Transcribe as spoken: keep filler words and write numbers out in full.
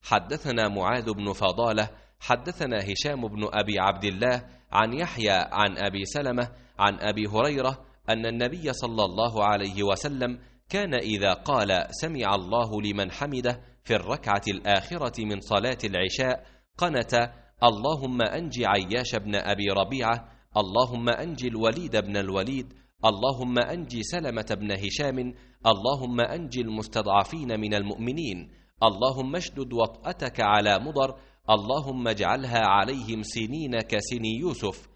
حدثنا معاذ بن فضالة حدثنا هشام بن أبي عبد الله عن يحيى عن أبي سلمة عن أبي هريرة أن النبي صلى الله عليه وسلم كان إذا قال سمع الله لمن حمده في الركعة الآخرة من صلاة العشاء قنت: اللهم أنج عياش بن أبي ربيعة، اللهم أنج الوليد بن الوليد، اللهم أنج سلمة بن هشام، اللهم أنج المستضعفين من المؤمنين، اللهم اشدد وطأتك على مضر، اللهم اجعلها عليهم سنين كسن يوسف،